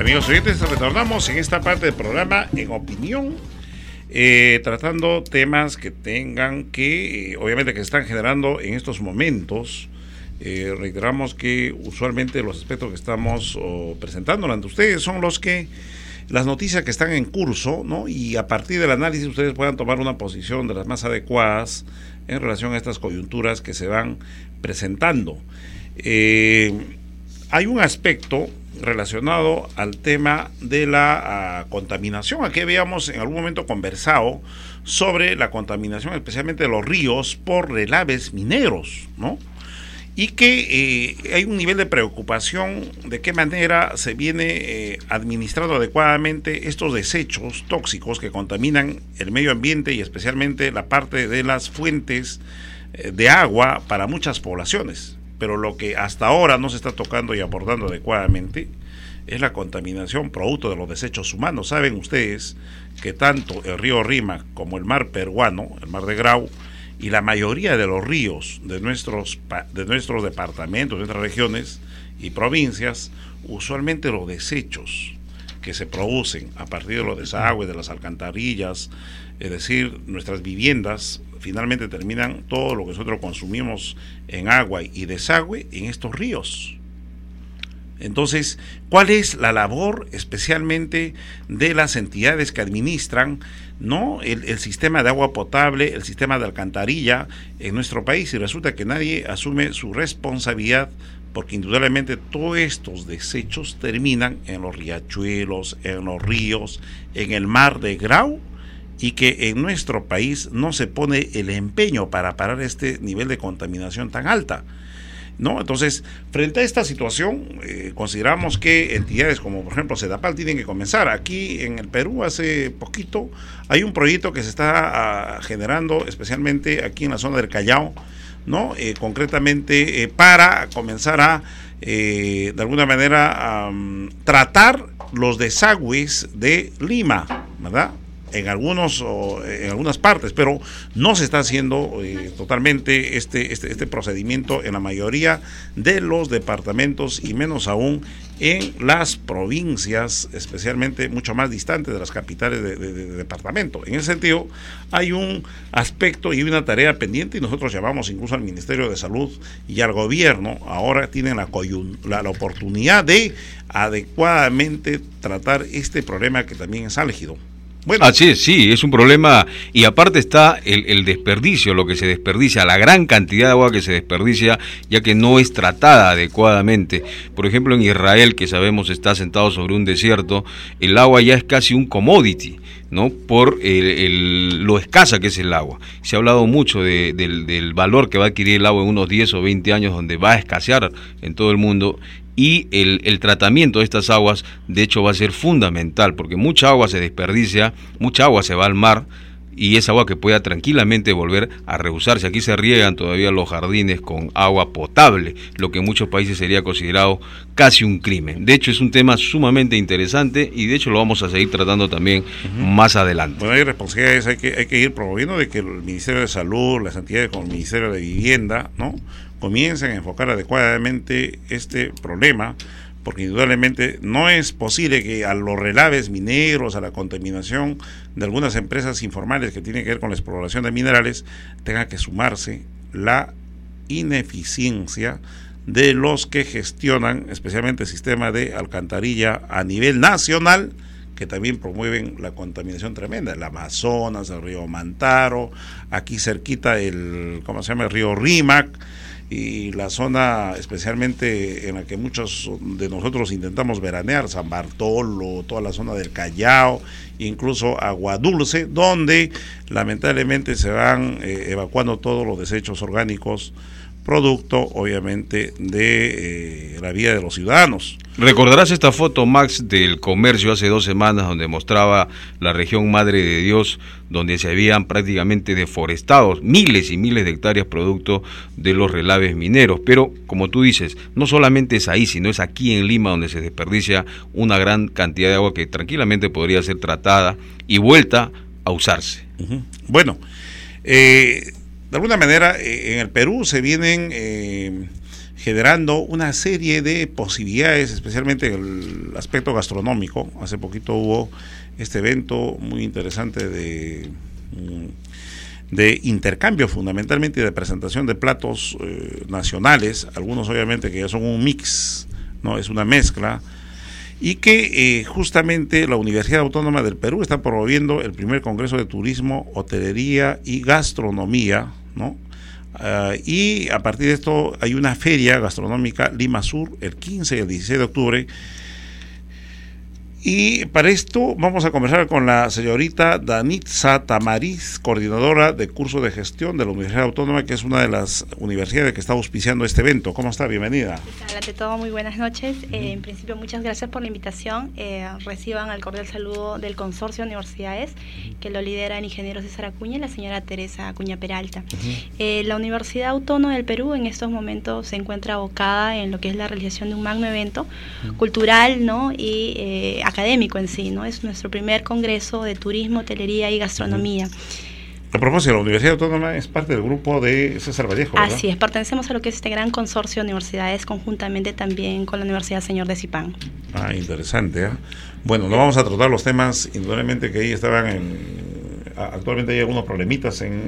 Amigos oyentes, retornamos en esta parte del programa en opinión, tratando temas que tengan que, obviamente, que se están generando en estos momentos. Reiteramos que usualmente los aspectos que estamos presentando ante ustedes son las noticias que están en curso, ¿no? Y a partir del análisis ustedes puedan tomar una posición de las más adecuadas en relación a estas coyunturas que se van presentando. Hay un aspecto relacionado al tema de la contaminación. Aquí habíamos en algún momento conversado sobre la contaminación, especialmente de los ríos, por relaves mineros, ¿no? Y que hay un nivel de preocupación de qué manera se viene administrando adecuadamente estos desechos tóxicos que contaminan el medio ambiente y especialmente la parte de las fuentes de agua para muchas poblaciones. Pero lo que hasta ahora no se está tocando y abordando adecuadamente es la contaminación producto de los desechos humanos. Saben ustedes que tanto el río Rímac como el mar peruano, el mar de Grau, y la mayoría de los ríos de nuestros departamentos, de nuestras regiones y provincias, usualmente los desechos que se producen a partir de los desagües, de las alcantarillas, es decir, nuestras viviendas, finalmente terminan todo lo que nosotros consumimos en agua y desagüe en estos ríos. Entonces, ¿cuál es la labor especialmente de las entidades que administran, ¿no?, el sistema de agua potable, el sistema de alcantarilla en nuestro país? Y resulta que nadie asume su responsabilidad, porque indudablemente todos estos desechos terminan en los riachuelos, en los ríos, en el mar de Grau, y que en nuestro país no se pone el empeño para parar este nivel de contaminación tan alta, ¿no? Entonces, frente a esta situación, consideramos que entidades como, por ejemplo, Sedapal tienen que comenzar. Aquí en el Perú, hace poquito, hay un proyecto que se está generando, especialmente aquí en la zona del Callao, ¿no? Concretamente, para comenzar a, de alguna manera, tratar los desagües de Lima, ¿verdad?, en algunas partes, pero no se está haciendo totalmente este procedimiento en la mayoría de los departamentos y menos aún en las provincias, especialmente mucho más distantes de las capitales de departamento. En ese sentido, hay un aspecto y una tarea pendiente, y nosotros llamamos incluso al Ministerio de Salud y al gobierno. Ahora tienen la oportunidad de adecuadamente tratar este problema que también es álgido. Bueno. Así es, sí, es un problema, y aparte está el desperdicio, lo que se desperdicia, la gran cantidad de agua que se desperdicia, ya que no es tratada adecuadamente. Por ejemplo, en Israel, que sabemos está sentado sobre un desierto, el agua ya es casi un commodity, ¿no?, por lo escasa que es el agua. Se ha hablado mucho del valor que va a adquirir el agua en unos 10 o 20 años, donde va a escasear en todo el mundo. Y el tratamiento de estas aguas, de hecho, va a ser fundamental, porque mucha agua se desperdicia, mucha agua se va al mar, y es agua que pueda tranquilamente volver a reusarse. Aquí se riegan todavía los jardines con agua potable, lo que en muchos países sería considerado casi un crimen. De hecho, es un tema sumamente interesante, y de hecho lo vamos a seguir tratando también más adelante. Bueno, hay responsabilidades, hay que ir promoviendo de que el Ministerio de Salud, las entidades como el Ministerio de Vivienda, ¿no?, comiencen a enfocar adecuadamente este problema, porque indudablemente no es posible que a los relaves mineros, a la contaminación de algunas empresas informales que tienen que ver con la exploración de minerales, tenga que sumarse la ineficiencia de los que gestionan especialmente el sistema de alcantarilla a nivel nacional, que también promueven la contaminación tremenda. El Amazonas, el río Mantaro, aquí cerquita el río Rímac, y la zona especialmente en la que muchos de nosotros intentamos veranear, San Bartolo, toda la zona del Callao, incluso Agua Dulce, donde lamentablemente se van evacuando todos los desechos orgánicos, producto obviamente de la vida de los ciudadanos. Recordarás esta foto, Max, del Comercio hace 2 semanas, donde mostraba la región Madre de Dios, donde se habían prácticamente deforestado miles y miles de hectáreas producto de los relaves mineros. Pero, como tú dices, no solamente es ahí, sino es aquí en Lima donde se desperdicia una gran cantidad de agua que tranquilamente podría ser tratada y vuelta a usarse. Bueno, de alguna manera en el Perú se vienen generando una serie de posibilidades, especialmente en el aspecto gastronómico. Hace poquito hubo este evento muy interesante de intercambio fundamentalmente y de presentación de platos nacionales, algunos obviamente que ya son un mix, ¿no? Es una mezcla, y que justamente la Universidad Autónoma del Perú está promoviendo el primer Congreso de Turismo, Hotelería y Gastronomía, ¿no? Y a partir de esto hay una feria gastronómica Lima Sur el 15 y el 16 de octubre. Y para esto vamos a conversar con la señorita Danitza Tamariz, coordinadora de curso de gestión de la Universidad Autónoma, que es una de las universidades que está auspiciando este evento. ¿Cómo está? Bienvenida. Ante todo, muy buenas noches. En principio, muchas gracias por la invitación. Reciban el cordial saludo del Consorcio de Universidades, que lo lidera el ingeniero César Acuña y la señora Teresa Acuña Peralta. La Universidad Autónoma del Perú en estos momentos se encuentra abocada en lo que es la realización de un magno evento cultural, ¿no? Y académico en sí, ¿no? Es nuestro primer congreso de turismo, hotelería y gastronomía. A propósito, la Universidad Autónoma es parte del grupo de César Vallejo, ¿verdad? Así es, pertenecemos a lo que es este gran consorcio de universidades, conjuntamente también con la Universidad Señor de Zipán. Interesante, ¿eh? Bueno, no vamos a tratar los temas, indudablemente que ahí estaban actualmente hay algunos problemitas en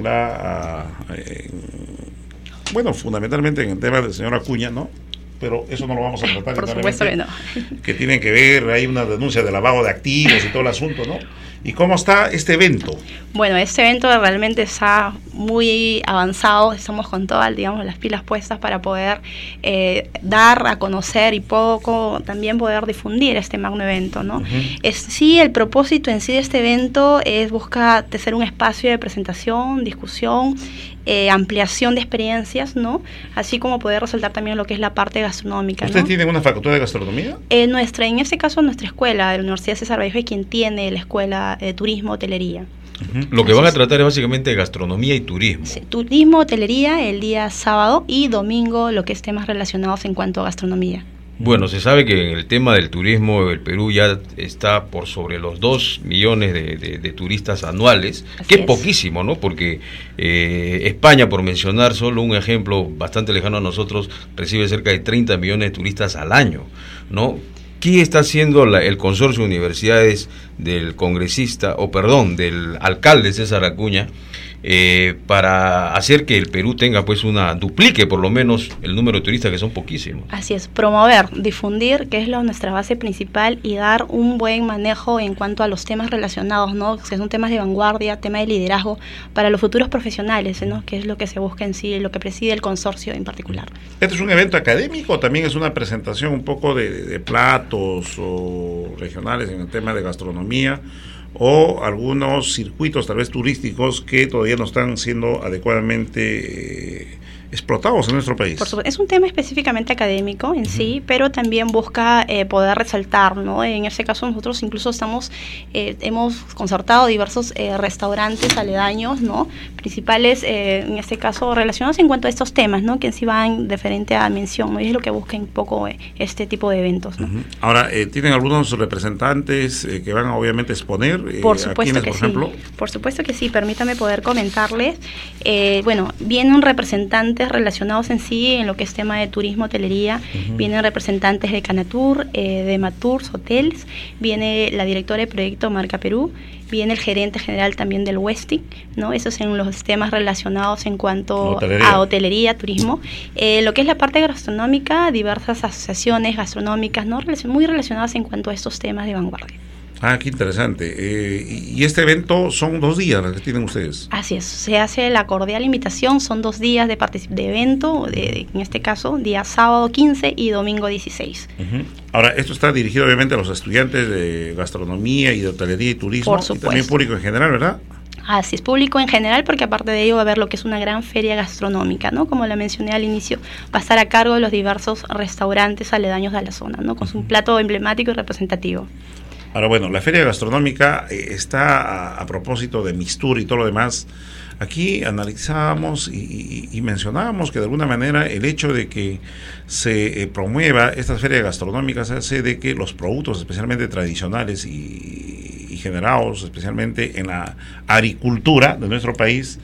bueno, fundamentalmente en el tema del señor Acuña, ¿no? Pero eso no lo vamos a tratar. Por supuesto que no. Que tienen que ver, hay una denuncia de lavado de activos y todo el asunto, ¿no? ¿Y cómo está este evento? Bueno, este evento realmente está muy avanzado, estamos con todas, digamos, las pilas puestas para poder dar a conocer y poco también poder difundir este magno evento, ¿no? Sí, el propósito en sí de este evento es buscar ser un espacio de presentación, discusión, ampliación de experiencias, ¿no? Así como poder resaltar también lo que es la parte gastronómica, ¿no? ¿Ustedes tienen una facultad de gastronomía? En este caso, nuestra escuela de la Universidad César Vallejo es quien tiene la escuela de turismo, hotelería. Lo que van a tratar es básicamente gastronomía y turismo. Sí, turismo, hotelería el día sábado y domingo lo que es temas relacionados en cuanto a gastronomía. Bueno, se sabe que en el tema del turismo el Perú ya está por sobre los 2 millones de turistas anuales, que es poquísimo, ¿no? Porque España, por mencionar solo un ejemplo bastante lejano a nosotros, recibe cerca de 30 millones de turistas al año, ¿no? ¿Qué está haciendo el consorcio de universidades del del alcalde César Acuña para hacer que el Perú tenga duplique por lo menos el número de turistas, que son poquísimos? Así es, promover, difundir, que es nuestra base principal, y dar un buen manejo en cuanto a los temas relacionados, ¿no? Que son temas de vanguardia, tema de liderazgo para los futuros profesionales, ¿no? Que es lo que se busca en sí, lo que preside el consorcio en particular. ¿Este es un evento académico o también es una presentación un poco de platos o regionales en el tema de gastronomía, o algunos circuitos tal vez turísticos que todavía no están siendo adecuadamente explotados en nuestro país? Por supuesto, es un tema específicamente académico en sí, pero también busca poder resaltar, ¿no? En este caso nosotros incluso hemos concertado diversos restaurantes aledaños, ¿no? Principales, en este caso relacionados en cuanto a estos temas, ¿no? Que en sí van diferente a mención, ¿no? Y es lo que busca un poco este tipo de eventos, ¿no? Ahora, ¿tienen algunos representantes que van a obviamente exponer? Por supuesto que por ejemplo? Sí. Por supuesto que sí, permítame poder comentarles. Bueno, vienen representantes relacionados en sí en lo que es tema de turismo, hotelería, vienen representantes de Canatur, de Matours Hotels, viene la directora de proyecto Marca Perú, viene el gerente general también del Westin, ¿no? Esos son los temas relacionados en cuanto a hotelería, turismo. Lo que es la parte gastronómica, diversas asociaciones gastronómicas, ¿no? Muy relacionadas en cuanto a estos temas de vanguardia. Qué interesante. Y este evento son 2 días los que tienen ustedes. Así es, se hace la cordial invitación, son 2 días de evento, en este caso, día sábado 15 y domingo 16. Ahora, esto está dirigido obviamente a los estudiantes de gastronomía y de hotelería y turismo, y también público en general, ¿verdad? Así es, público en general, porque aparte de ello va a haber lo que es una gran feria gastronómica, ¿no? Como la mencioné al inicio, va a estar a cargo de los diversos restaurantes aledaños de la zona, ¿no? Con su plato emblemático y representativo. Ahora, bueno, la feria gastronómica está a propósito de Mistur y todo lo demás. Aquí analizábamos y mencionábamos que de alguna manera el hecho de que se promueva estas ferias gastronómicas hace de que los productos especialmente tradicionales y generados especialmente en la agricultura de nuestro país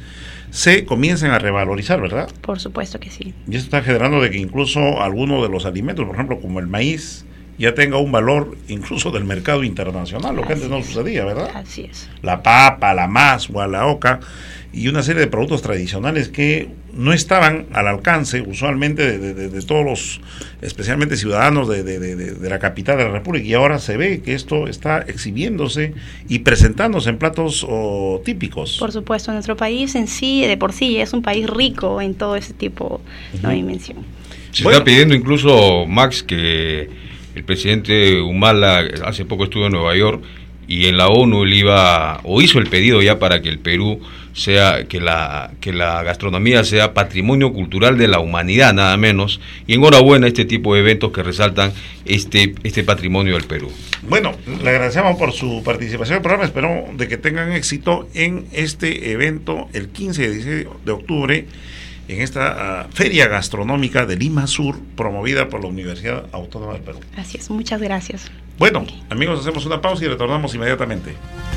se comiencen a revalorizar, ¿verdad? Por supuesto que sí. Y esto está generando de que incluso algunos de los alimentos, por ejemplo, como el maíz, ya tenga un valor incluso del mercado internacional, lo que antes no sucedía, ¿verdad? Así es. La papa, la mazua, la oca y una serie de productos tradicionales que no estaban al alcance usualmente de todos los, especialmente ciudadanos de la capital de la República, y ahora se ve que esto está exhibiéndose y presentándose en platos típicos. Por supuesto, nuestro país en sí, de por sí, es un país rico en todo ese tipo de dimensión. Se está pidiendo incluso, Max, que el presidente Humala hace poco estuvo en Nueva York y en la ONU él hizo el pedido ya para que el Perú sea, que la gastronomía sea patrimonio cultural de la humanidad, nada menos, y enhorabuena a este tipo de eventos que resaltan este patrimonio del Perú. Bueno, le agradecemos por su participación en el programa, espero de que tengan éxito en este evento el 15 y 16 de octubre, en esta feria gastronómica de Lima Sur, promovida por la Universidad Autónoma del Perú. Así es, muchas gracias. Bueno, amigos, hacemos una pausa y retornamos inmediatamente.